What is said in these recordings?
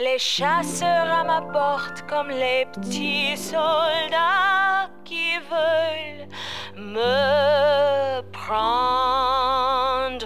Les chasseurs à ma porte comme les petits soldats qui veulent me prendre.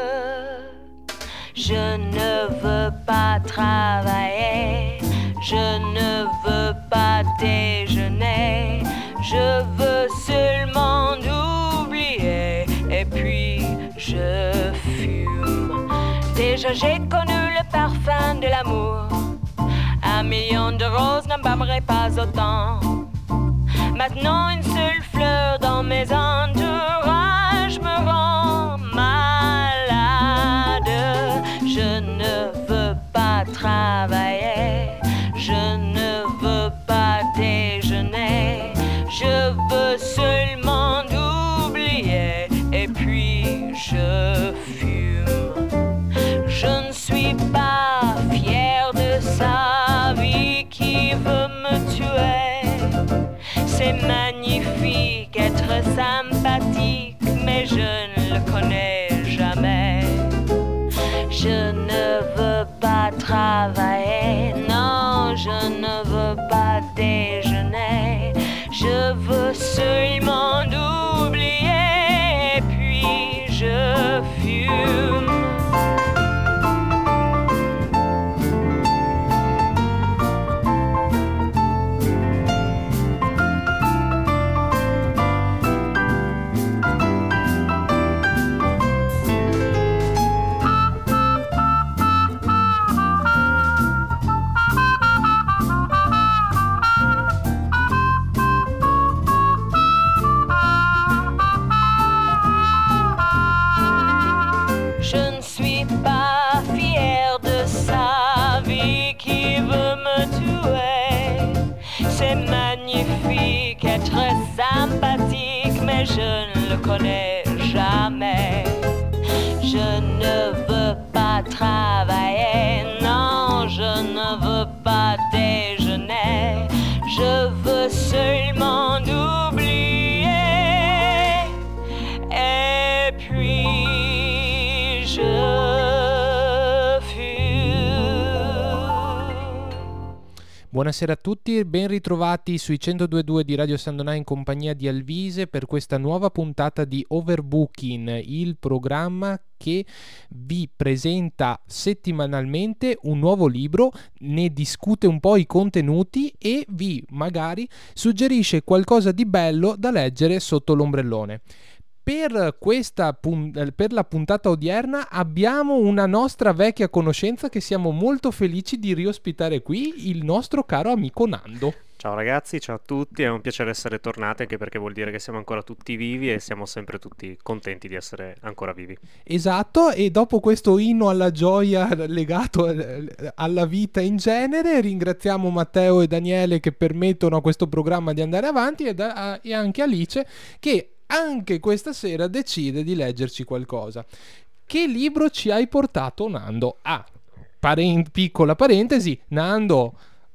Je ne veux pas travailler, je ne veux pas déjeuner, je veux seulement oublier et puis je fume. Déjà j'ai connu le parfum de l'amour, 1 million de roses n'embaumerait pas autant. Maintenant une seule fleur dans mes entourages me rend malade. Je ne veux pas travailler, je ne veux pas déjeuner, je veux seulement oublier et puis je fume. Je ne suis pas fière de sa vie qui veut me tuer. C'est magnifique être sympathique, mais je ne le connais jamais. Je ne veux pas travailler, non, je ne veux pas déjeuner. Je veux seulement oublier, puis je fume. Sympathique, mais je ne le connais jamais. Je ne veux pas travailler, non, je ne veux pas déjeuner. Je veux seulement oublier. Et puis je fume. Buonasera a tutti e ben ritrovati sui 102.2 di Radio San Donà in compagnia di Alvise per questa nuova puntata di Overbooking, il programma che vi presenta settimanalmente un nuovo libro, ne discute un po' i contenuti e vi magari suggerisce qualcosa di bello da leggere sotto l'ombrellone. Per la puntata odierna abbiamo una nostra vecchia conoscenza che siamo molto felici di riospitare qui, il nostro caro amico Nando. Ciao ragazzi, ciao a tutti, è un piacere essere tornati, anche perché vuol dire che siamo ancora tutti vivi e siamo sempre tutti contenti di essere ancora vivi. Esatto, e dopo questo inno alla gioia legato alla vita in genere, ringraziamo Matteo e Daniele che permettono a questo programma di andare avanti e anche Alice che anche questa sera decide di leggerci qualcosa. Che libro ci hai portato, Nando? Piccola parentesi, Nando,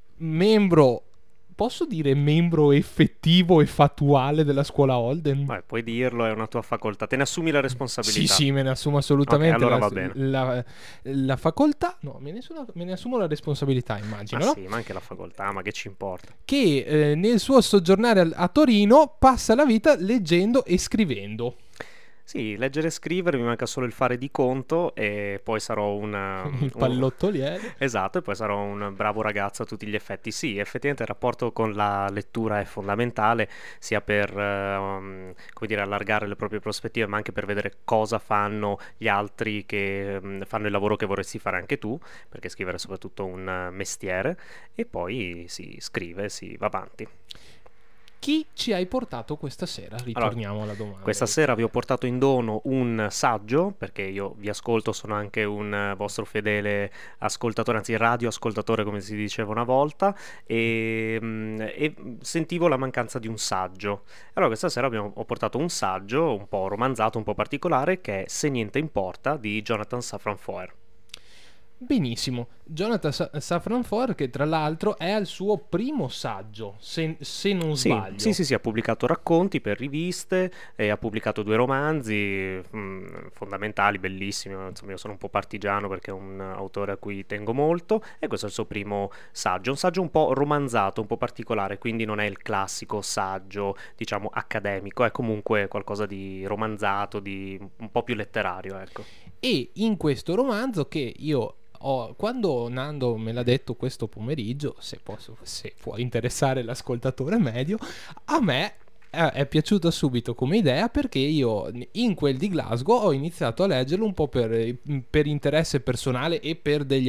posso dire membro effettivo e fattuale della scuola Holden? Puoi dirlo, è una tua facoltà, te ne assumi la responsabilità. Sì, me ne assumo assolutamente. Okay, allora va bene. La facoltà, no, me ne assumo la responsabilità, immagino. Ma no? sì, ma anche la facoltà, ma che ci importa? Che nel suo soggiornare a Torino passa la vita leggendo e scrivendo. Sì, leggere e scrivere, mi manca solo il fare di conto e poi sarò il pallottoliere. Esatto, e poi sarò un bravo ragazzo a tutti gli effetti. Sì, effettivamente il rapporto con la lettura è fondamentale, sia per come dire, allargare le proprie prospettive, ma anche per vedere cosa fanno gli altri che fanno il lavoro che vorresti fare anche tu, perché scrivere è soprattutto un mestiere, e poi si scrive, si va avanti. Chi ci hai portato questa sera? Ritorniamo alla domanda. Questa sera vi ho portato in dono un saggio, perché io vi ascolto, sono anche un vostro fedele ascoltatore, anzi radioascoltatore come si diceva una volta, e sentivo la mancanza di un saggio. Allora questa sera ho portato un saggio un po' romanzato, un po' particolare, che è Se niente importa di Jonathan Safran Foer. Benissimo, Jonathan Safran Foer, che tra l'altro è al suo primo saggio, se non sbaglio. Sì, ha pubblicato racconti per riviste e ha pubblicato 2 romanzi fondamentali, bellissimi. Insomma, io sono un po' partigiano perché è un autore a cui tengo molto, e questo è il suo primo saggio, un saggio un po' romanzato, un po' particolare, quindi non è il classico saggio, diciamo, accademico, è comunque qualcosa di romanzato, di un po' più letterario, ecco. E in questo romanzo, che io quando Nando me l'ha detto questo pomeriggio, se può interessare l'ascoltatore medio, a me è piaciuto subito come idea, perché io in quel di Glasgow ho iniziato a leggerlo un po' per interesse personale e per degli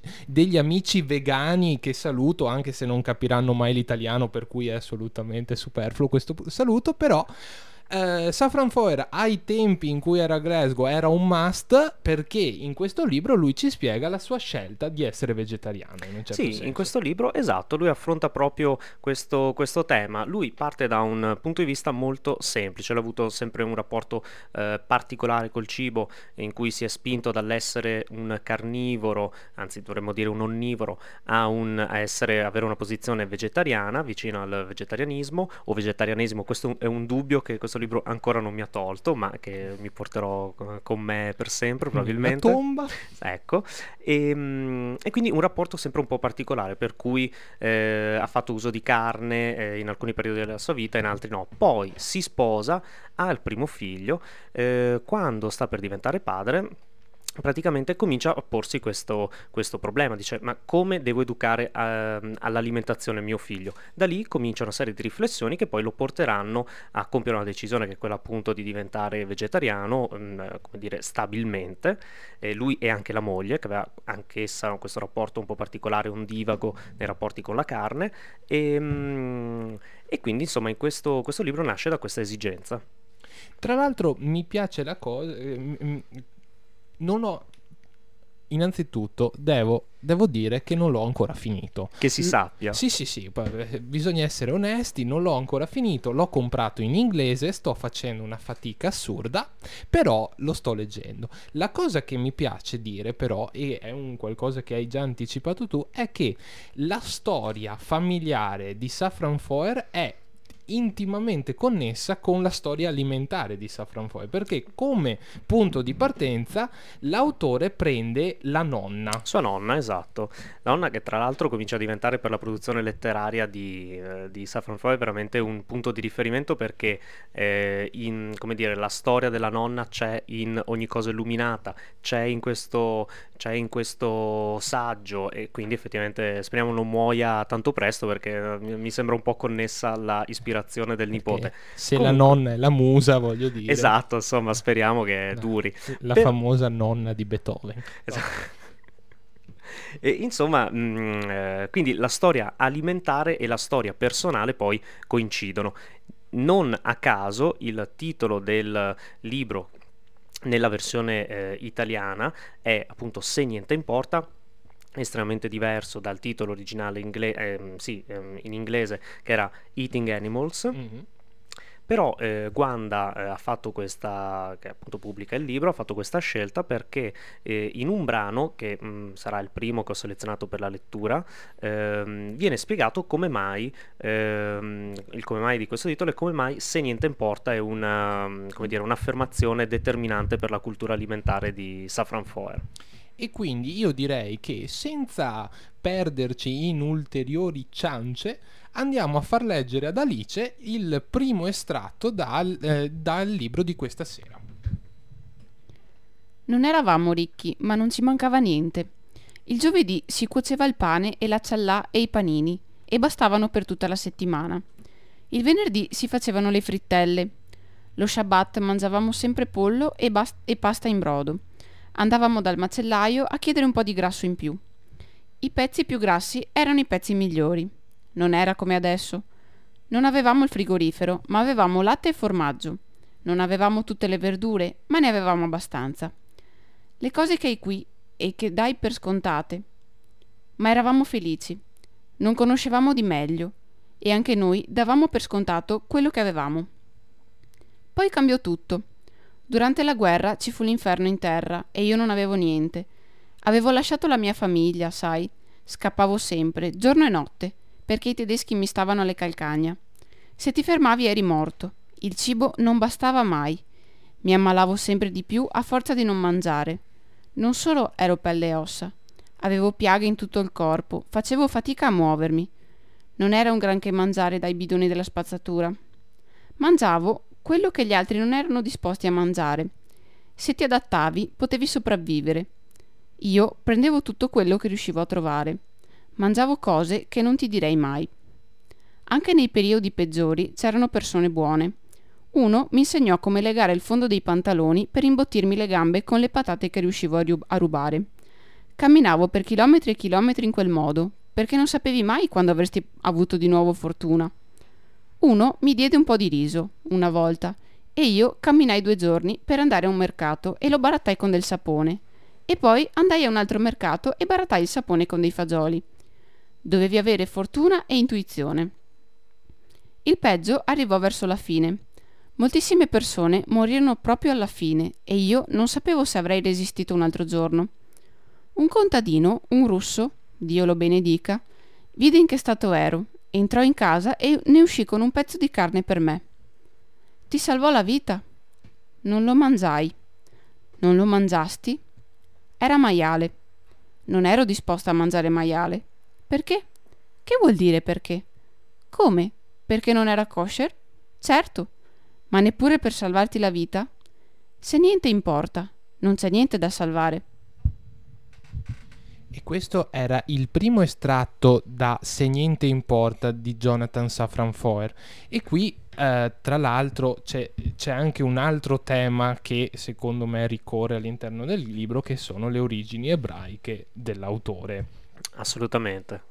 amici vegani che saluto, anche se non capiranno mai l'italiano, per cui è assolutamente superfluo questo saluto, però Safran Foer ai tempi in cui era a Glasgow era un must, perché in questo libro lui ci spiega la sua scelta di essere vegetariano, in un certo senso. In questo libro, esatto, lui affronta proprio questo tema. Lui parte da un punto di vista molto semplice, lui ha avuto sempre un rapporto particolare col cibo, in cui si è spinto dall'essere un carnivoro, anzi dovremmo dire un onnivoro, avere una posizione vegetariana, vicino al vegetarianismo o vegetarianesimo. Questo è un dubbio che questo libro ancora non mi ha tolto, ma che mi porterò con me per sempre probabilmente. La tomba. Ecco, e quindi un rapporto sempre un po' particolare, per cui ha fatto uso di carne in alcuni periodi della sua vita, in altri no. Poi si sposa, ha il primo figlio, quando sta per diventare padre praticamente comincia a porsi questo problema, dice: ma come devo educare all'alimentazione mio figlio? Da lì comincia una serie di riflessioni che poi lo porteranno a compiere una decisione, che è quella appunto di diventare vegetariano, come dire, stabilmente. Lui e anche la moglie, che aveva anch'essa questo rapporto un po' particolare, un divago nei rapporti con la carne, e quindi insomma in questo libro nasce da questa esigenza. Tra l'altro mi piace la cosa, non ho, innanzitutto devo dire che non l'ho ancora finito, che si sappia. Sì, bisogna essere onesti, non l'ho ancora finito, l'ho comprato in inglese, sto facendo una fatica assurda, però lo sto leggendo. La cosa che mi piace dire però, e è un qualcosa che hai già anticipato tu, è che la storia familiare di Safran Foer è intimamente connessa con la storia alimentare di Safran Foer, perché come punto di partenza l'autore prende la nonna, sua nonna, esatto, la nonna, che tra l'altro comincia a diventare per la produzione letteraria di Safran Foer veramente un punto di riferimento, perché come dire, la storia della nonna c'è in Ogni cosa illuminata, c'è in questo saggio, e quindi effettivamente speriamo non muoia tanto presto, perché mi sembra un po' connessa alla ispirazione del nipote. Se comunque la nonna è la musa, voglio dire. Esatto, insomma, speriamo che duri. La famosa nonna di Beethoven. Esatto. E, insomma, quindi la storia alimentare e la storia personale poi coincidono. Non a caso il titolo del libro nella versione italiana è appunto Se niente importa, estremamente diverso dal titolo originale in inglese, che era Eating Animals. Mm-hmm. Però Gwanda ha fatto questa, che appunto pubblica il libro, ha fatto questa scelta perché in un brano, che sarà il primo che ho selezionato per la lettura, viene spiegato come mai, il come mai di questo titolo, e come mai Se niente importa è un'affermazione determinante per la cultura alimentare di Safran Foer. E quindi io direi che, senza perderci in ulteriori ciance, andiamo a far leggere ad Alice il primo estratto dal libro di questa sera. Non eravamo ricchi, ma non ci mancava niente. Il giovedì si cuoceva il pane e la ciallà e i panini, e bastavano per tutta la settimana. Il venerdì si facevano le frittelle. Lo Shabbat mangiavamo sempre pollo e pasta in brodo. Andavamo dal macellaio a chiedere un po' di grasso in più. I pezzi più grassi erano i pezzi migliori. Non era come adesso. Non avevamo il frigorifero, ma avevamo latte e formaggio. Non avevamo tutte le verdure, ma ne avevamo abbastanza. Le cose che hai qui e che dai per scontate. Ma eravamo felici. Non conoscevamo di meglio. E anche noi davamo per scontato quello che avevamo. Poi cambiò tutto. Durante la guerra ci fu l'inferno in terra e io non avevo niente. Avevo lasciato la mia famiglia, sai. Scappavo sempre, giorno e notte, perché i tedeschi mi stavano alle calcagna. Se ti fermavi eri morto. Il cibo non bastava mai. Mi ammalavo sempre di più a forza di non mangiare. Non solo ero pelle e ossa. Avevo piaghe in tutto il corpo, facevo fatica a muovermi. Non era un granché mangiare dai bidoni della spazzatura. Mangiavo quello che gli altri non erano disposti a mangiare. Se ti adattavi, potevi sopravvivere. Io prendevo tutto quello che riuscivo a trovare. Mangiavo cose che non ti direi mai. Anche nei periodi peggiori c'erano persone buone. Uno mi insegnò come legare il fondo dei pantaloni per imbottirmi le gambe con le patate che riuscivo a rubare. Camminavo per chilometri e chilometri in quel modo, perché non sapevi mai quando avresti avuto di nuovo fortuna. Uno mi diede un po' di riso, una volta, e io camminai 2 giorni per andare a un mercato e lo barattai con del sapone. E poi andai a un altro mercato e barattai il sapone con dei fagioli. Dovevi avere fortuna e intuizione. Il peggio arrivò verso la fine. Moltissime persone morirono proprio alla fine e io non sapevo se avrei resistito un altro giorno. Un contadino, un russo, Dio lo benedica, vide in che stato ero, entrò in casa e ne uscì con un pezzo di carne per me. Ti salvò la vita? Non lo mangiai. Non lo mangiasti? Era maiale. Non ero disposta a mangiare maiale. Perché? Che vuol dire perché? Come? Perché non era kosher? Certo. Ma neppure per salvarti la vita? Se niente importa, non c'è niente da salvare. E questo era il primo estratto da Se niente importa di Jonathan Safran Foer. E qui tra l'altro c'è anche un altro tema che secondo me ricorre all'interno del libro, che sono le origini ebraiche dell'autore. Assolutamente.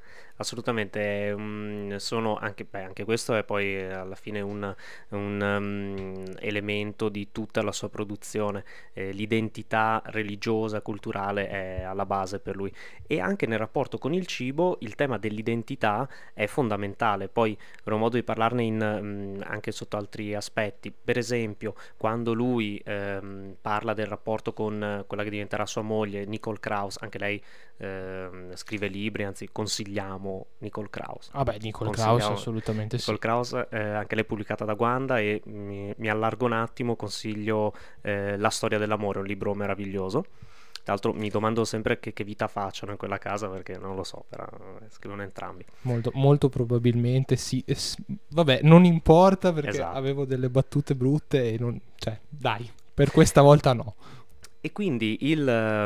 Sono anche questo è poi alla fine un elemento di tutta la sua produzione. L'identità religiosa, culturale è alla base per lui, e anche nel rapporto con il cibo il tema dell'identità è fondamentale. Poi avrò modo di parlarne anche sotto altri aspetti. Per esempio, quando lui parla del rapporto con quella che diventerà sua moglie, Nicole Krauss, anche lei scrive libri, anzi consigliamo Nicole Krauss. Nicole Krauss assolutamente Nicole sì. Krauss, anche lei pubblicata da Guanda, e mi allargo un attimo, consiglio La storia dell'amore, un libro meraviglioso. Tra l'altro mi domando sempre che vita facciano in quella casa, perché non lo so, però scrivono entrambi. Molto, molto probabilmente sì. Vabbè, non importa, perché Esatto. avevo delle battute brutte e dai, per questa volta no. E quindi il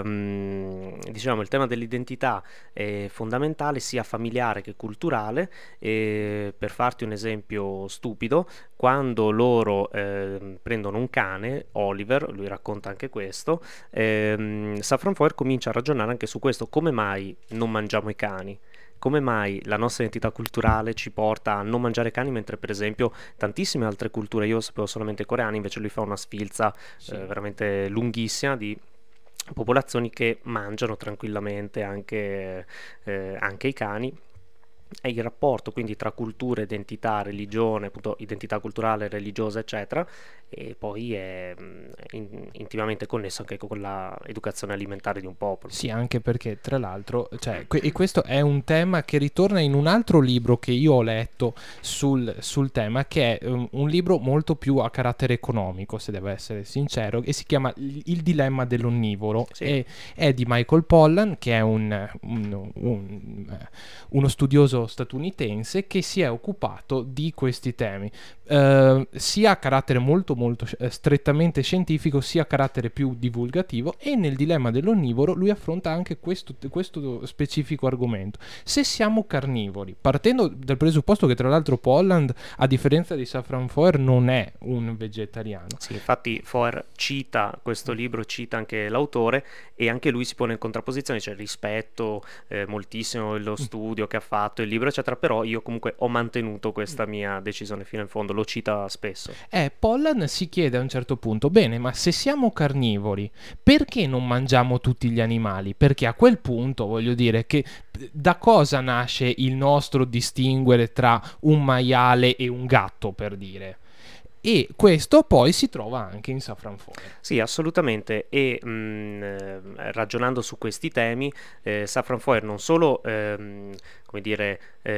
tema dell'identità è fondamentale, sia familiare che culturale. E per farti un esempio stupido, quando loro prendono un cane, Oliver, lui racconta anche questo, Safran Foer comincia a ragionare anche su questo: come mai non mangiamo i cani? Come mai la nostra identità culturale ci porta a non mangiare cani, mentre per esempio tantissime altre culture, io sapevo solamente coreani, invece lui fa una sfilza veramente lunghissima di popolazioni che mangiano tranquillamente anche i cani. E il rapporto quindi tra cultura, identità, religione, appunto identità culturale, religiosa, eccetera, e poi è intimamente connesso anche con l'educazione alimentare di un popolo. Sì, anche perché tra l'altro, e questo è un tema che ritorna in un altro libro che io ho letto sul tema, che è un libro molto più a carattere economico, se devo essere sincero, e si chiama Il dilemma dell'onnivoro. Sì. E è di Michael Pollan, che è uno studioso statunitense che si è occupato di questi temi, sia a carattere molto strettamente scientifico, sia a carattere più divulgativo. E nel dilemma dell'onnivoro lui affronta anche questo specifico argomento. Se siamo carnivori, partendo dal presupposto che tra l'altro Pollan, a differenza di Safran Foer, non è un vegetariano. Sì, infatti Foer cita questo libro, cita anche l'autore, e anche lui si pone in contrapposizione, cioè rispetto moltissimo lo studio che ha fatto, il libro eccetera, però io comunque ho mantenuto questa mia decisione fino in fondo, lo cita spesso. Pollan si chiede a un certo punto: bene, ma se siamo carnivori, perché non mangiamo tutti gli animali? Perché a quel punto, voglio dire, che da cosa nasce il nostro distinguere tra un maiale e un gatto, per dire? e questo poi si trova anche in Safran Foer. Sì, assolutamente, e ragionando su questi temi, Safran Foer non solo come dire,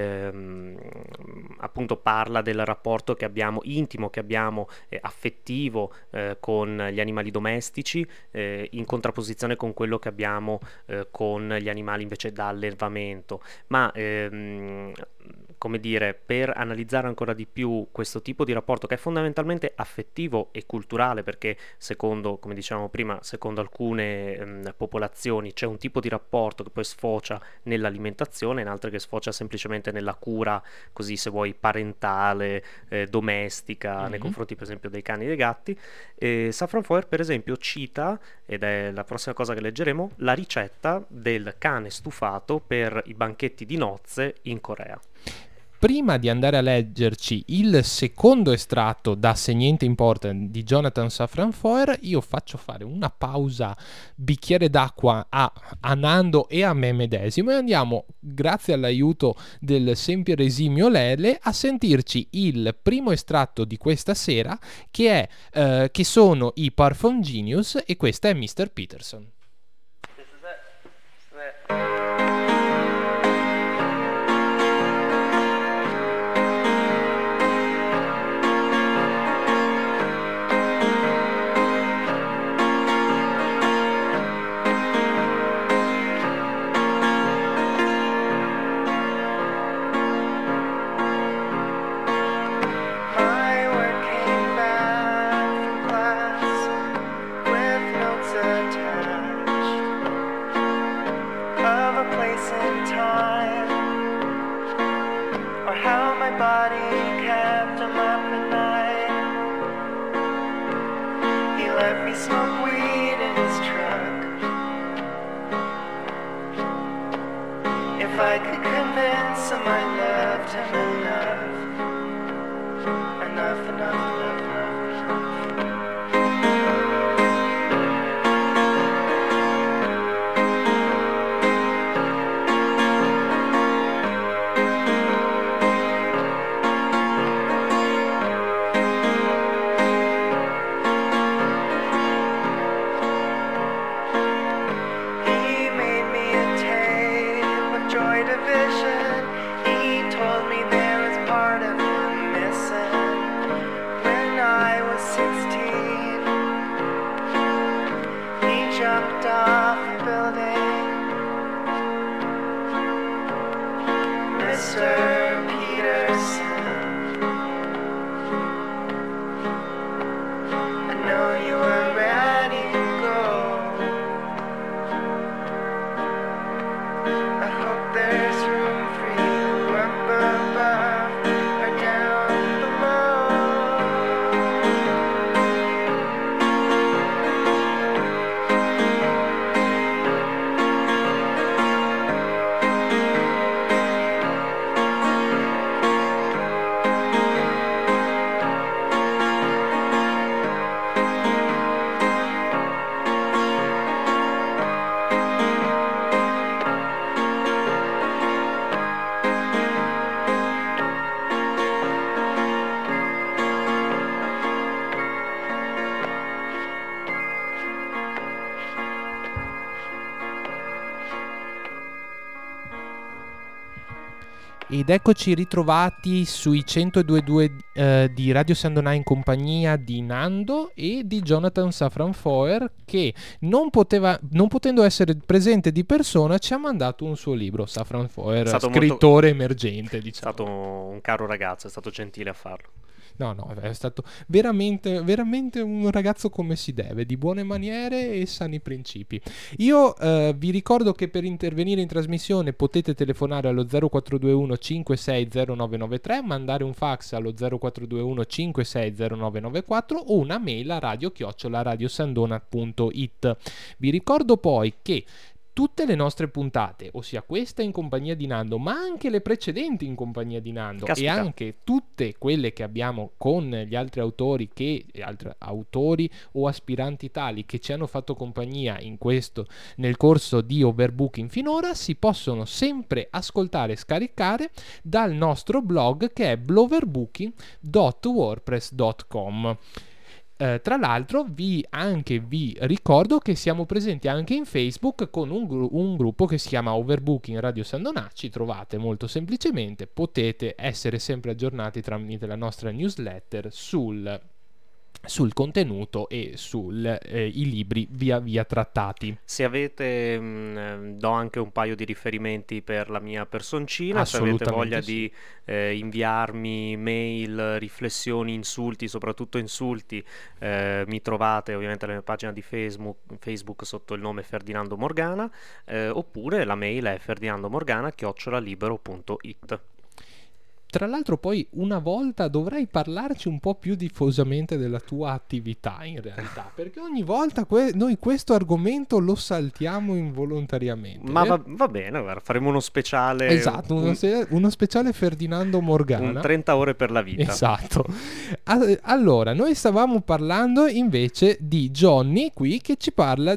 appunto parla del rapporto che abbiamo, intimo che abbiamo, affettivo, con gli animali domestici, in contrapposizione con quello che abbiamo con gli animali invece da allevamento, ma come dire, per analizzare ancora di più questo tipo di rapporto che è fondamentalmente affettivo e culturale, perché secondo, come dicevamo prima, secondo alcune popolazioni c'è un tipo di rapporto che poi sfocia nell'alimentazione, in altre che sfocia semplicemente nella cura, così se vuoi, parentale, domestica, nei confronti per esempio dei cani e dei gatti. Safran Foer per esempio cita, ed è la prossima cosa che leggeremo, la ricetta del cane stufato per i banchetti di nozze in Corea. Prima di andare a leggerci il secondo estratto da Se niente importa di Jonathan Safran Foer, io faccio fare una pausa, bicchiere d'acqua a Nando e a me medesimo, e andiamo, grazie all'aiuto del sempre esimio Lele, a sentirci il primo estratto di questa sera, che sono i Parfum Genius, e questa è Mr. Peterson. Ed eccoci ritrovati sui 102.2 di Radio Sandonà in compagnia di Nando e di Jonathan Safran Foer, che non potendo essere presente di persona ci ha mandato un suo libro. Safran Foer, scrittore emergente, diciamo. È stato un caro ragazzo, è stato gentile a farlo. No, è stato veramente, veramente un ragazzo come si deve, di buone maniere e sani principi. Io vi ricordo che per intervenire in trasmissione potete telefonare allo 0421 560993, mandare un fax allo 0421 560994 o una mail a radio@radiosandona.it. Vi ricordo poi che tutte le nostre puntate, ossia questa in compagnia di Nando, ma anche le precedenti in compagnia di Nando, Caspita. e anche tutte quelle che abbiamo con gli altri autori o aspiranti tali che ci hanno fatto compagnia nel corso di Overbooking finora, si possono sempre ascoltare e scaricare dal nostro blog, che è bloverbooking.wordpress.com. Tra l'altro vi ricordo che siamo presenti anche in Facebook con un gruppo che si chiama Overbooking Radio Sandonà. Ci trovate molto semplicemente, potete essere sempre aggiornati tramite la nostra newsletter sul contenuto e i libri via via trattati. Se avete, do anche un paio di riferimenti per la mia personcina. Se avete voglia di inviarmi mail, riflessioni, insulti, soprattutto insulti, mi trovate ovviamente nella mia pagina di Facebook sotto il nome Ferdinando Morgana, oppure la mail è ferdinandomorgana@libero.it. Tra l'altro poi una volta dovrai parlarci un po' più diffusamente della tua attività, in realtà, perché ogni volta noi questo argomento lo saltiamo involontariamente. Ma va bene, guarda, faremo uno speciale. Esatto, uno speciale Ferdinando Morgana. Un 30 ore per la vita. Esatto. Allora, noi stavamo parlando invece di Johnny qui, che ci parla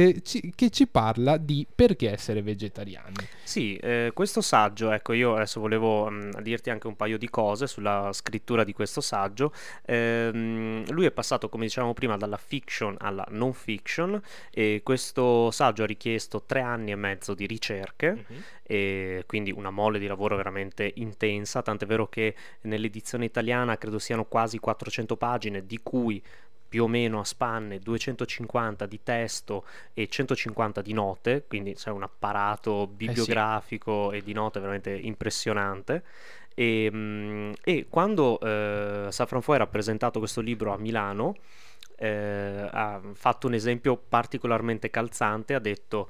di perché essere vegetariani. Sì, questo saggio, ecco, io adesso volevo dirti anche un paio di cose sulla scrittura di questo saggio. Lui è passato, come dicevamo prima, dalla fiction alla non fiction, e questo saggio ha richiesto 3 anni e mezzo di ricerche, e quindi una mole di lavoro veramente intensa, tant'è vero che nell'edizione italiana credo siano quasi 400 pagine, di cui più o meno a spanne 250 di testo e 150 di note, quindi c'è un apparato bibliografico e di note veramente impressionante. E quando Safran Foer ha presentato questo libro a Milano, ha fatto un esempio particolarmente calzante. Ha detto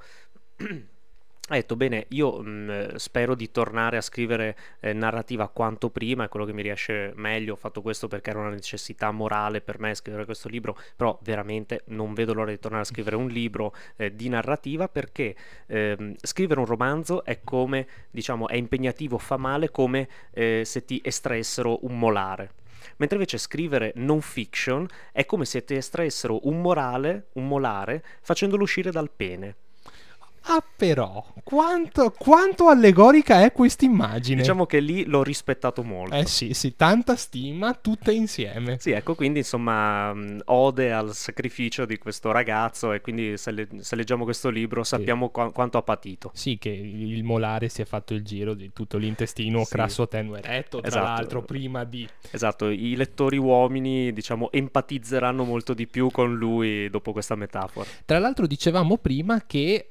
bene, io spero di tornare a scrivere narrativa quanto prima, è quello che mi riesce meglio. Ho fatto questo perché era una necessità morale per me scrivere questo libro, però veramente non vedo l'ora di tornare a scrivere un libro di narrativa, perché scrivere un romanzo è come, diciamo, è impegnativo, fa male come se ti estraessero un molare. Mentre invece scrivere non fiction è come se ti estraessero un molare facendolo uscire dal pene. Ah, però, quanto allegorica è questa immagine? Diciamo che lì l'ho rispettato molto. Sì, tanta stima, tutte insieme. Sì, ecco, quindi insomma, ode al sacrificio di questo ragazzo, e quindi se leggiamo questo libro sappiamo quanto ha patito. Sì, che il molare si è fatto il giro di tutto l'intestino crasso tenue eretto, tra l'altro, prima di... Esatto, i lettori uomini, diciamo, empatizzeranno molto di più con lui dopo questa metafora. Tra l'altro dicevamo prima che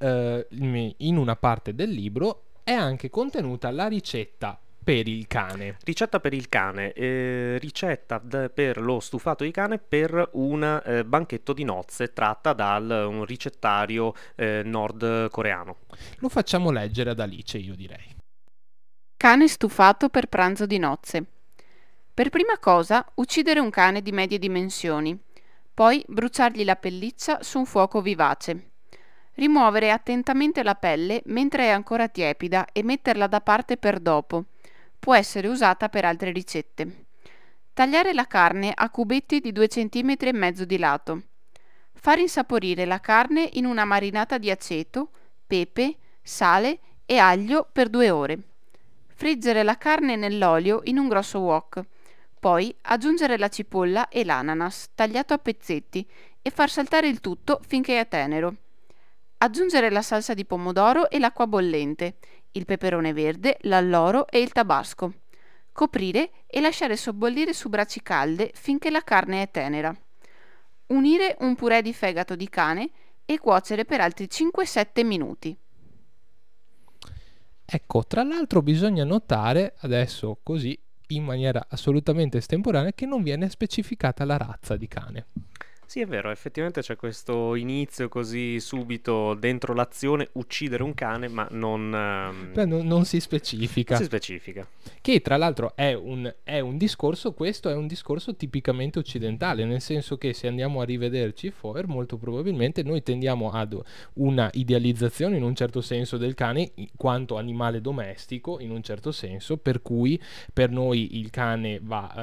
in una parte del libro è anche contenuta la ricetta per il cane. Ricetta per il cane, ricetta per lo stufato di cane per un banchetto di nozze, tratta da un ricettario nordcoreano. Lo facciamo leggere ad Alice, io direi. Cane stufato per pranzo di nozze. Per prima cosa, uccidere un cane di medie dimensioni, poi bruciargli la pelliccia su un fuoco vivace. Rimuovere attentamente la pelle mentre è ancora tiepida e metterla da parte per dopo. Può essere usata per altre ricette. Tagliare la carne a cubetti di 2,5 cm di lato. Far insaporire la carne in una marinata di aceto, pepe, sale e aglio per 2 ore. Friggere la carne nell'olio in un grosso wok. Poi aggiungere la cipolla e l'ananas tagliato a pezzetti e far saltare il tutto finché è tenero. Aggiungere la salsa di pomodoro e l'acqua bollente, il peperone verde, l'alloro e il tabasco. Coprire e lasciare sobbollire su braci calde finché la carne è tenera. Unire un purè di fegato di cane e cuocere per altri 5-7 minuti. Ecco, tra l'altro bisogna notare, adesso così, in maniera assolutamente estemporanea, che non viene specificata la razza di cane. Sì, è vero, effettivamente c'è questo inizio così subito dentro l'azione, uccidere un cane, ma Beh, non si non specifica. si specifica. Che tra l'altro è un discorso, questo è un discorso tipicamente occidentale, nel senso che se andiamo a rivederci Foer, molto probabilmente noi tendiamo ad una idealizzazione in un certo senso del cane in quanto animale domestico, in un certo senso, per cui per noi il cane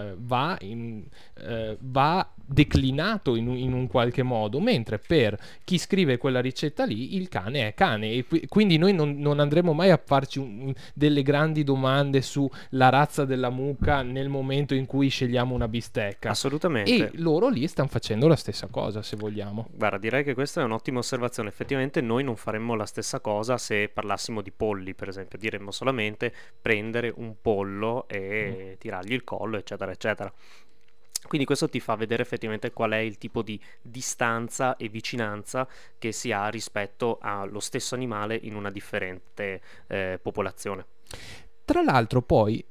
va declinato in un qualche modo, mentre per chi scrive quella ricetta lì il cane è cane e quindi noi non andremo mai a farci delle grandi domande sulla razza della mucca nel momento in cui scegliamo una bistecca, Assolutamente. e loro lì stanno facendo la stessa cosa, se vogliamo. Guarda, direi che questa è un'ottima osservazione. Effettivamente noi non faremmo la stessa cosa se parlassimo di polli, per esempio. Diremmo solamente prendere un pollo e tirargli il collo, eccetera, eccetera. Quindi questo ti fa vedere effettivamente qual è il tipo di distanza e vicinanza che si ha rispetto allo stesso animale in una differente popolazione. Tra l'altro poi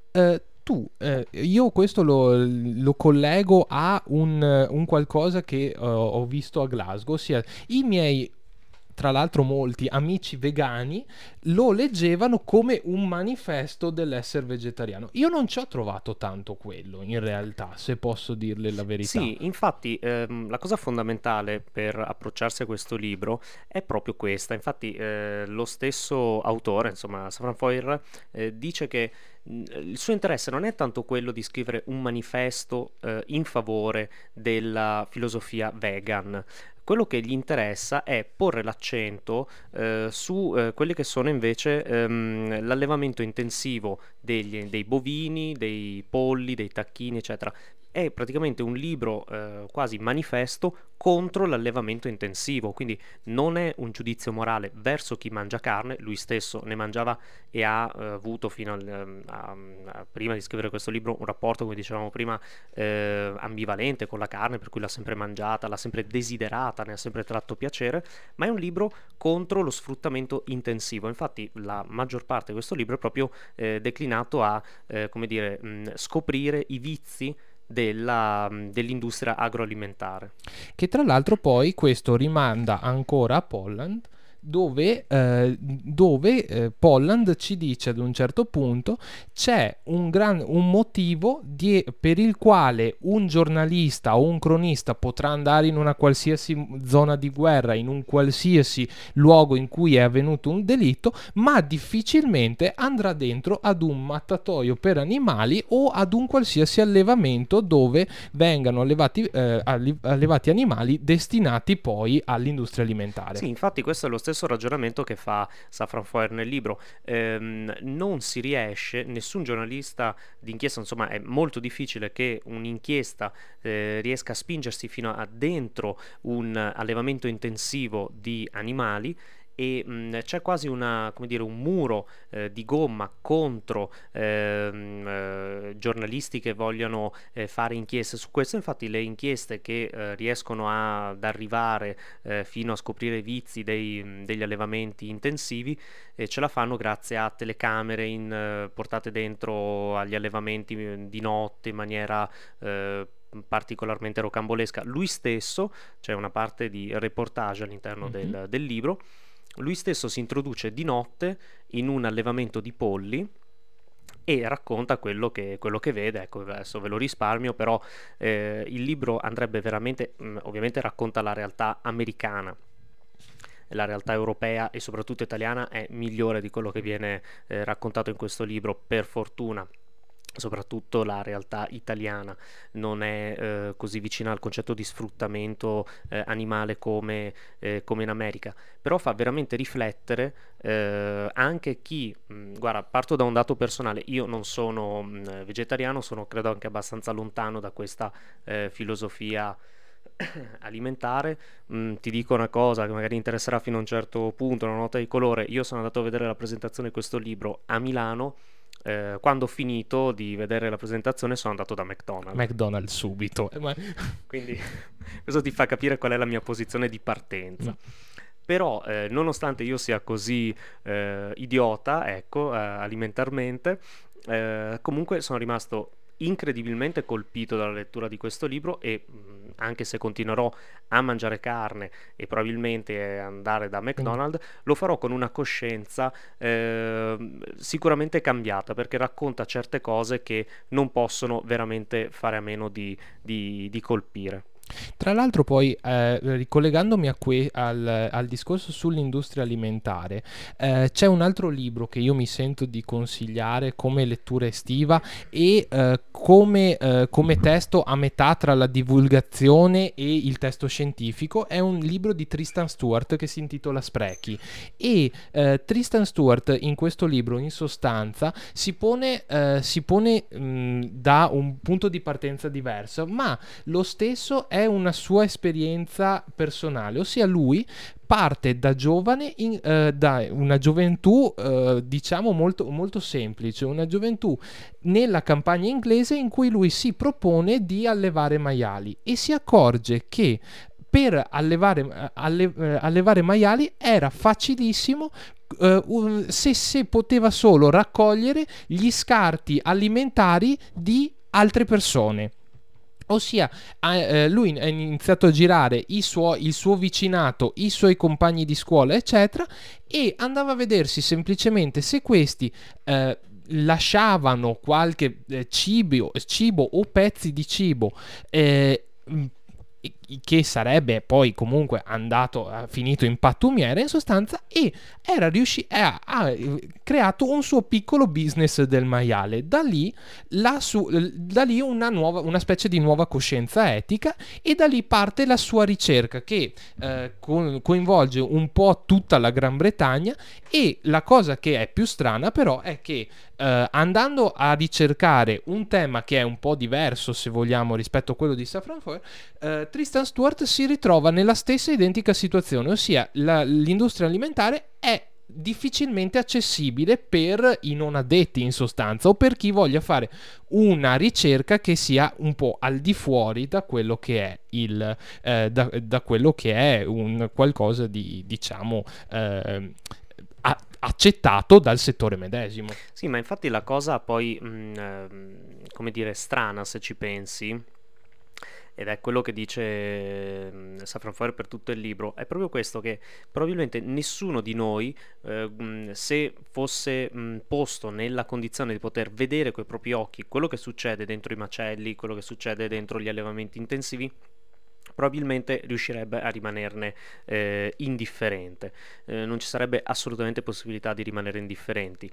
io questo lo collego a un qualcosa che ho visto a Glasgow, ossia i miei, tra l'altro molti amici vegani lo leggevano come un manifesto dell'essere vegetariano. Io non ci ho trovato tanto quello, in realtà, se posso dirle la verità. Sì, infatti la cosa fondamentale per approcciarsi a questo libro è proprio questa. Infatti lo stesso autore, insomma, Safran Foer, dice che il suo interesse non è tanto quello di scrivere un manifesto in favore della filosofia vegan. Quello che gli interessa è porre l'accento su quelli che sono invece l'allevamento intensivo dei bovini, dei polli, dei tacchini, eccetera. È praticamente un libro quasi manifesto contro l'allevamento intensivo, quindi non è un giudizio morale verso chi mangia carne, lui stesso ne mangiava e ha avuto fino prima di scrivere questo libro un rapporto, come dicevamo prima, ambivalente con la carne, per cui l'ha sempre mangiata, l'ha sempre desiderata, ne ha sempre tratto piacere, ma è un libro contro lo sfruttamento intensivo. Infatti la maggior parte di questo libro è proprio declinato a come dire, scoprire i vizi dell'industria agroalimentare. Che tra l'altro poi questo rimanda ancora a Polland, dove Polland ci dice ad un certo punto c'è un motivo per il quale un giornalista o un cronista potrà andare in una qualsiasi zona di guerra, in un qualsiasi luogo in cui è avvenuto un delitto, ma difficilmente andrà dentro ad un mattatoio per animali o ad un qualsiasi allevamento dove vengano allevati animali destinati poi all'industria alimentare. Sì, infatti questo è lo stesso ragionamento che fa Safran Foer nel libro. Non si riesce, nessun giornalista d'inchiesta, insomma è molto difficile che un'inchiesta riesca a spingersi fino a dentro un allevamento intensivo di animali, e c'è quasi come dire, un muro di gomma contro giornalisti che vogliono fare inchieste su questo. Infatti le inchieste che riescono ad arrivare fino a scoprire i vizi degli allevamenti intensivi ce la fanno grazie a telecamere portate dentro agli allevamenti di notte in maniera particolarmente rocambolesca. Lui stesso, c'è una parte di reportage all'interno del libro, lui stesso si introduce di notte in un allevamento di polli e racconta quello che vede. Ecco, adesso ve lo risparmio, però il libro andrebbe veramente, ovviamente racconta la realtà americana. La realtà europea e soprattutto italiana è migliore di quello che viene raccontato in questo libro, per fortuna. Soprattutto la realtà italiana non è così vicina al concetto di sfruttamento animale come in America, però fa veramente riflettere anche chi, guarda, parto da un dato personale: io non sono vegetariano, sono credo anche abbastanza lontano da questa filosofia alimentare. Ti dico una cosa che magari interesserà fino a un certo punto, una nota di colore: io sono andato a vedere la presentazione di questo libro a Milano. Quando ho finito di vedere la presentazione sono andato da McDonald's subito. Quindi questo ti fa capire qual è la mia posizione di partenza. Però nonostante io sia così idiota, ecco, alimentarmente, comunque sono rimasto incredibilmente colpito dalla lettura di questo libro e anche se continuerò a mangiare carne e probabilmente andare da McDonald's, lo farò con una coscienza sicuramente cambiata, perché racconta certe cose che non possono veramente fare a meno di colpire. Tra l'altro poi, ricollegandomi al discorso sull'industria alimentare, c'è un altro libro che io mi sento di consigliare come lettura estiva e come testo a metà tra la divulgazione e il testo scientifico. È un libro di Tristan Stewart che si intitola Sprechi, e Tristan Stewart in questo libro in sostanza si pone da un punto di partenza diverso, ma lo stesso è una sua esperienza personale, ossia lui parte da giovane da una gioventù diciamo molto, molto semplice, una gioventù nella campagna inglese in cui lui si propone di allevare maiali e si accorge che per allevare maiali era facilissimo se poteva solo raccogliere gli scarti alimentari di altre persone. Ossia, lui ha iniziato a girare il suo vicinato, i suoi compagni di scuola, eccetera, e andava a vedersi semplicemente se questi lasciavano qualche cibo o pezzi di cibo che sarebbe poi comunque finito in pattumiera in sostanza, e ha creato un suo piccolo business del maiale. Da lì una specie di nuova coscienza etica, e da lì parte la sua ricerca che coinvolge un po' tutta la Gran Bretagna. E la cosa che è più strana però è che andando a ricercare un tema che è un po' diverso, se vogliamo, rispetto a quello di Saffron Foer, Tristan Stewart si ritrova nella stessa identica situazione, ossia l'industria alimentare è difficilmente accessibile per i non addetti in sostanza, o per chi voglia fare una ricerca che sia un po' al di fuori da quello che è da quello che è un qualcosa di, diciamo, accettato dal settore medesimo. Sì, ma infatti la cosa poi come dire, strana, se ci pensi, ed è quello che dice Saffron Foer per tutto il libro, è proprio questo, che probabilmente nessuno di noi se fosse posto nella condizione di poter vedere coi propri occhi quello che succede dentro i macelli, quello che succede dentro gli allevamenti intensivi, probabilmente riuscirebbe a rimanerne indifferente. Non ci sarebbe assolutamente possibilità di rimanere indifferenti.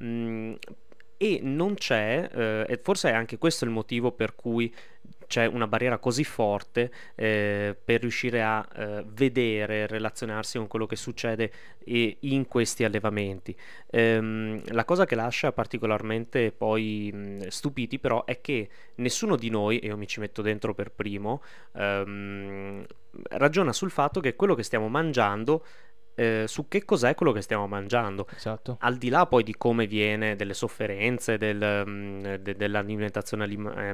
E non c'è, e forse è anche questo il motivo per cui c'è una barriera così forte per riuscire a vedere, relazionarsi con quello che succede in questi allevamenti. La cosa che lascia particolarmente poi stupiti però è che nessuno di noi, e io mi ci metto dentro per primo, ragiona sul fatto che quello che stiamo mangiando, su che cos'è quello che stiamo mangiando. Esatto. Al di là poi di come viene, delle sofferenze dell'alimentazione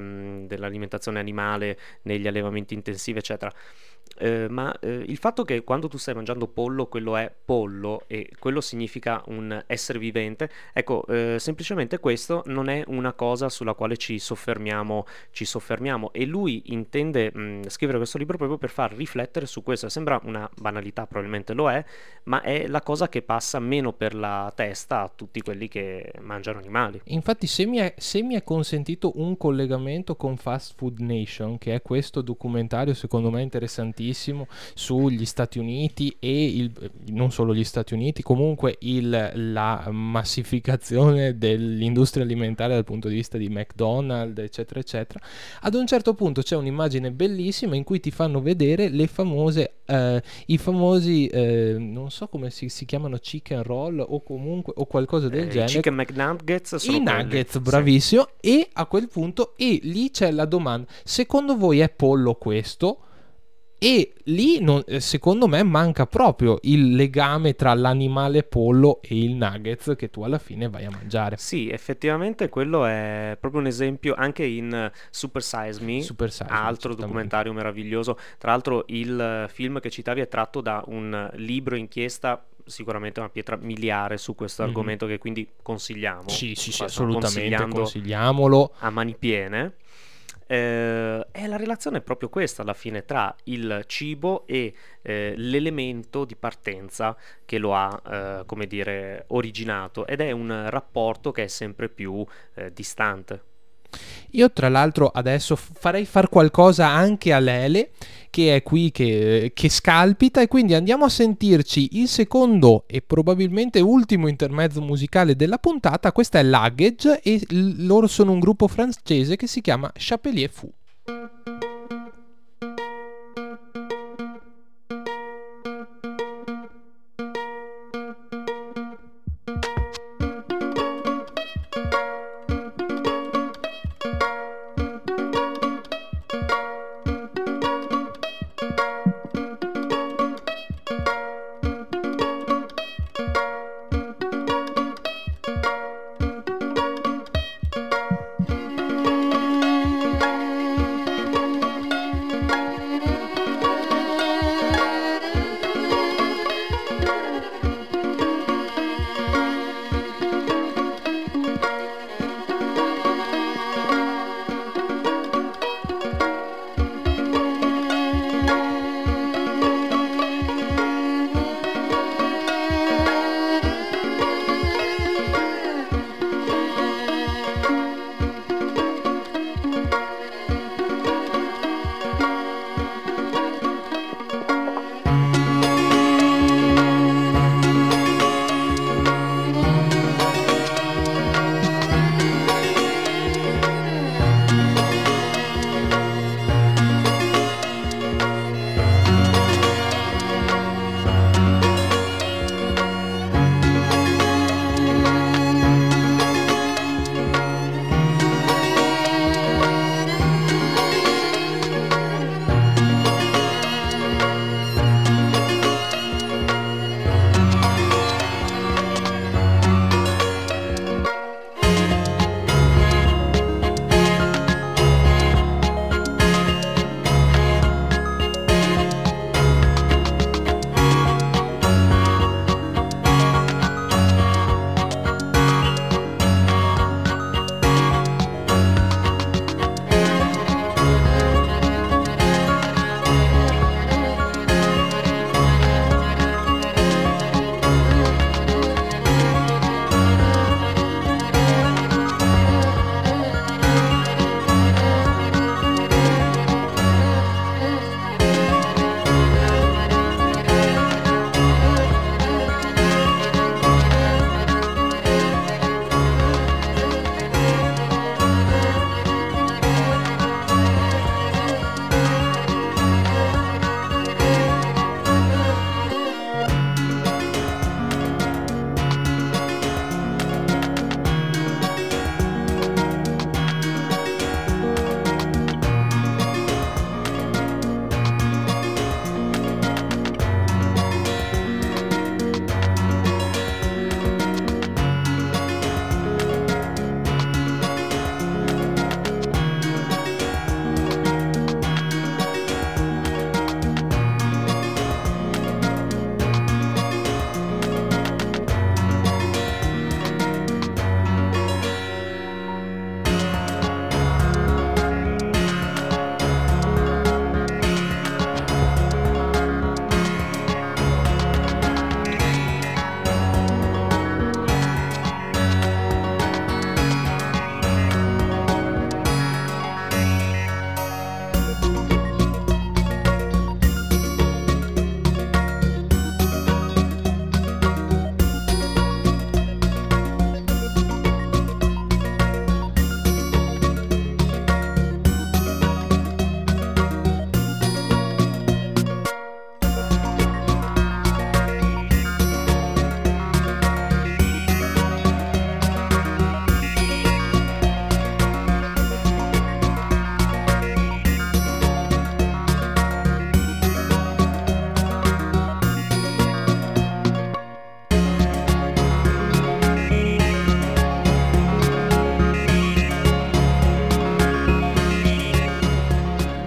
animale negli allevamenti intensivi, eccetera. Ma il fatto che quando tu stai mangiando pollo, quello è pollo e quello significa un essere vivente, ecco, semplicemente questo non è una cosa sulla quale ci soffermiamo, e lui intende scrivere questo libro proprio per far riflettere su questo. Sembra una banalità, probabilmente lo è, ma è la cosa che passa meno per la testa a tutti quelli che mangiano animali. Infatti, se mi è consentito un collegamento con Fast Food Nation, che è questo documentario secondo me interessantissimo sugli Stati Uniti e non solo gli Stati Uniti, comunque la massificazione dell'industria alimentare dal punto di vista di McDonald's, eccetera eccetera, ad un certo punto c'è un'immagine bellissima in cui ti fanno vedere i famosi non so come si chiamano, chicken roll o comunque o qualcosa del genere, chicken McNuggets, sono i nuggets, bravissimo, sì. E a quel punto, e lì c'è la domanda: secondo voi è pollo questo? E lì secondo me manca proprio il legame tra l'animale pollo e il nuggets che tu alla fine vai a mangiare. Sì, effettivamente quello è proprio un esempio anche in Super Size Me, altro documentario meraviglioso. Tra l'altro il film che citavi è tratto da un libro inchiesta sicuramente una pietra miliare su questo argomento, che quindi consigliamo. Sì, Qua stiamo assolutamente, consigliamolo. a mani piene. E la relazione è proprio questa alla fine tra il cibo e l'elemento di partenza che lo ha, come dire, originato, ed è un rapporto che è sempre più distante. Io tra l'altro adesso farei far qualcosa anche a Lele, che è qui che scalpita, e quindi andiamo a sentirci il secondo e probabilmente ultimo intermezzo musicale della puntata. Questa è Luggage e loro sono un gruppo francese che si chiama Chapelier Fou.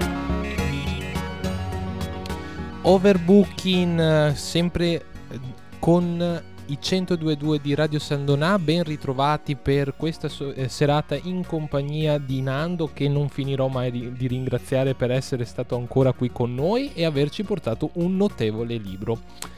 Overbooking, sempre con i 102.2 di Radio San Donà. Ben ritrovati per questa serata in compagnia di Nando, che non finirò mai di ringraziare per essere stato ancora qui con noi e averci portato un notevole libro.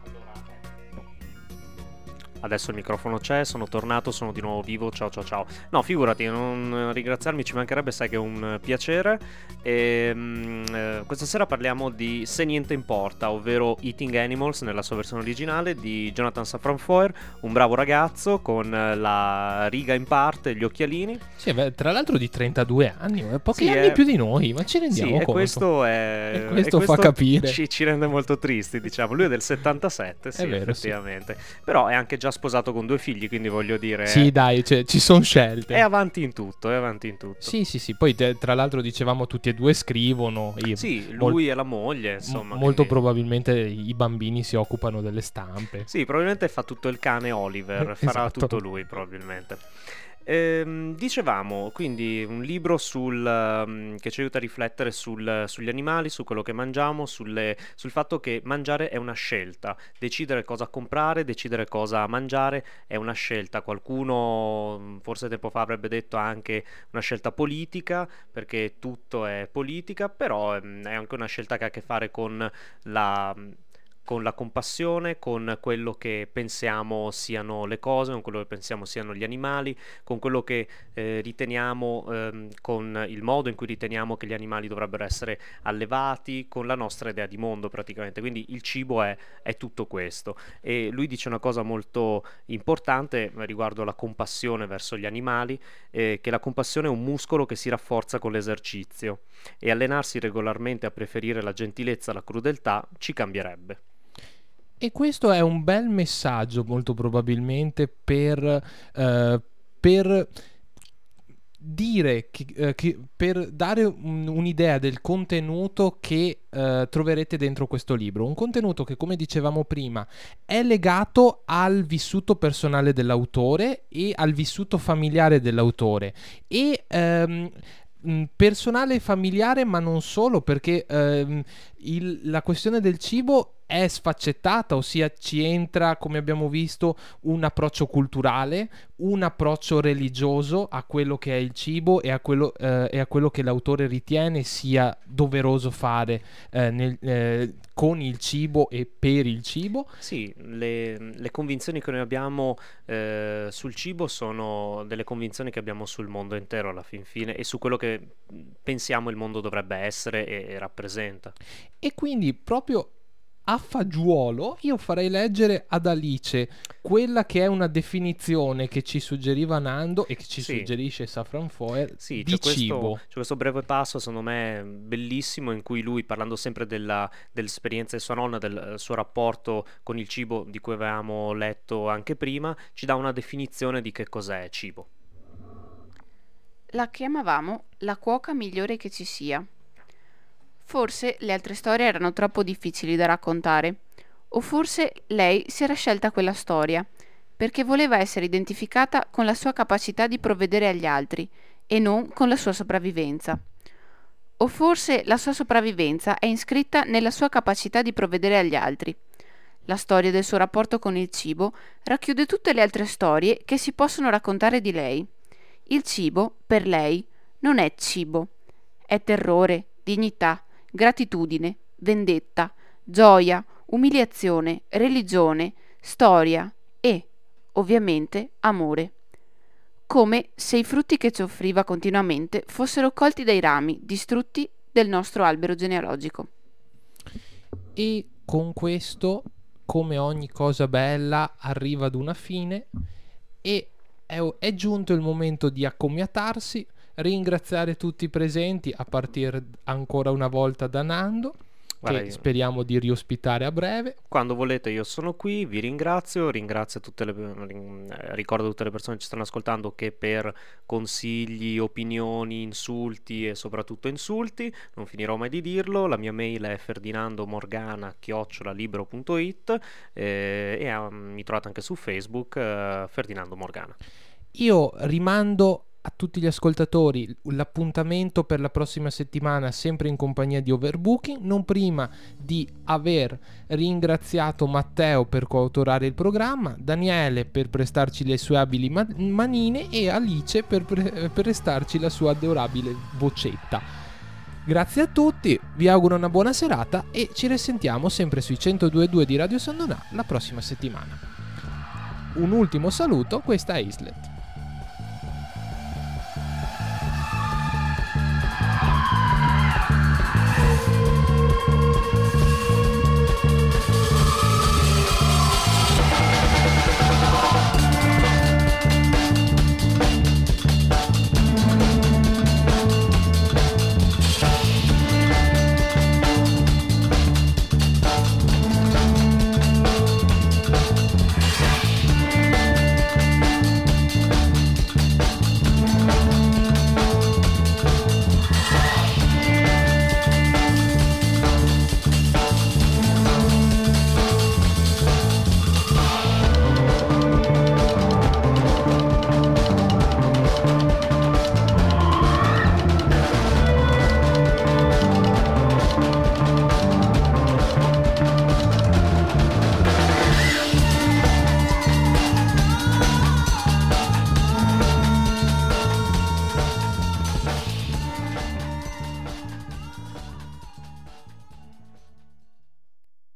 Adesso il microfono c'è, sono tornato, sono di nuovo vivo, ciao ciao ciao. No, figurati, non ringraziarmi, ci mancherebbe, sai che è un piacere. Questa sera parliamo di Se niente importa, ovvero Eating Animals nella sua versione originale di Jonathan Safran Foer, un bravo ragazzo con la riga in parte e gli occhialini. Sì, beh, tra l'altro di 32 anni, pochi Sì, anni più di noi, ma ci rendiamo sì, conto. E questo fa capire. Ci rende molto tristi, diciamo. Lui è del 77, sì, è vero, effettivamente. Sì. Però è anche già sposato con 2 figli, quindi voglio dire... Sì, dai, cioè, ci sono scelte. È avanti in tutto, è avanti in tutto. Sì, poi tra l'altro dicevamo tutti e due scrivono. Sì, lui e la moglie, insomma. Molto quindi... probabilmente i bambini si occupano delle stampe. Sì, probabilmente fa tutto il cane Oliver, farà Esatto. tutto lui probabilmente. Dicevamo, quindi un libro che ci aiuta a riflettere sugli animali, su quello che mangiamo, sul fatto che mangiare è una scelta, decidere cosa comprare, decidere cosa mangiare è una scelta. Qualcuno forse tempo fa avrebbe detto anche una scelta politica, perché tutto è politica, però è anche una scelta che ha a che fare con la compassione, con quello che pensiamo siano le cose, con quello che pensiamo siano gli animali, con quello che riteniamo, con il modo in cui riteniamo che gli animali dovrebbero essere allevati, con la nostra idea di mondo praticamente. Quindi il cibo è tutto questo. E lui dice una cosa molto importante riguardo la compassione verso gli animali, che la compassione è un muscolo che si rafforza con l'esercizio, e allenarsi regolarmente a preferire la gentilezza alla crudeltà ci cambierebbe. E questo è un bel messaggio, molto probabilmente, per dire per dare un'idea del contenuto che troverete dentro questo libro. Un contenuto che, come dicevamo prima, è legato al vissuto personale dell'autore e al vissuto familiare dell'autore, e personale e familiare, ma non solo, perché la questione del cibo è sfaccettata, ossia ci entra, come abbiamo visto, un approccio culturale, un approccio religioso a quello che è il cibo e a quello che l'autore ritiene sia doveroso fare con il cibo e per il cibo. Sì, le convinzioni che noi abbiamo sul cibo sono delle convinzioni che abbiamo sul mondo intero alla fin fine, e su quello che pensiamo il mondo dovrebbe essere e rappresenta. E quindi proprio a fagiolo io farei leggere ad Alice quella che è una definizione che ci suggeriva Nando e che ci suggerisce Safran Foer di cibo. C'è questo breve passo, secondo me bellissimo, in cui lui, parlando sempre dell'esperienza di sua nonna, del suo rapporto con il cibo di cui avevamo letto anche prima, ci dà una definizione di che cos'è cibo. La chiamavamo la cuoca migliore che ci sia. Forse le altre storie erano troppo difficili da raccontare, o forse lei si era scelta quella storia perché voleva essere identificata con la sua capacità di provvedere agli altri e non con la sua sopravvivenza. O forse la sua sopravvivenza è iscritta nella sua capacità di provvedere agli altri. La storia del suo rapporto con il cibo racchiude tutte le altre storie che si possono raccontare di lei. Il cibo, per lei, non è cibo, è terrore, dignità, gratitudine, vendetta, gioia, umiliazione, religione, storia e, ovviamente, amore. Come se i frutti che ci offriva continuamente fossero colti dai rami distrutti del nostro albero genealogico. E con questo, come ogni cosa bella, arriva ad una fine e è giunto il momento di accomiatarsi, ringraziare tutti i presenti, a partire ancora una volta da Nando, che speriamo di riospitare a breve. Quando volete io sono qui, vi ringrazio, ricordo a tutte le persone che ci stanno ascoltando che per consigli, opinioni, insulti e soprattutto insulti, non finirò mai di dirlo, la mia mail è ferdinandomorgana@libero.it e mi trovate anche su Facebook, Ferdinando Morgana. Io rimando a tutti gli ascoltatori l'appuntamento per la prossima settimana sempre in compagnia di Overbooking, non prima di aver ringraziato Matteo per coautorare il programma, Daniele per prestarci le sue abili manine e Alice per prestarci la sua adorabile vocetta. Grazie a tutti, vi auguro una buona serata e ci risentiamo sempre sui 102.2 di Radio San Donà la prossima settimana. Un ultimo saluto, questa è Islet.